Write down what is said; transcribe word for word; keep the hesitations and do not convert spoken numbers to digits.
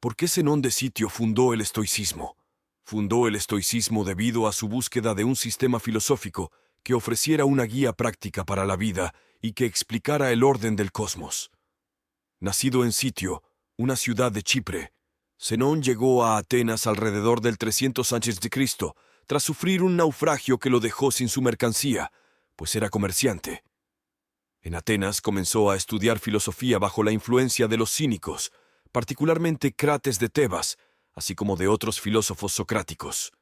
¿Por qué Zenón de Sitio fundó el estoicismo? Fundó el estoicismo debido a su búsqueda de un sistema filosófico que ofreciera una guía práctica para la vida y que explicara el orden del cosmos. Nacido en Sitio, una ciudad de Chipre, Zenón llegó a Atenas alrededor del trescientos antes de Cristo, tras sufrir un naufragio que lo dejó sin su mercancía, pues era comerciante. En Atenas comenzó a estudiar filosofía bajo la influencia de los cínicos, particularmente Crates de Tebas, así como de otros filósofos socráticos.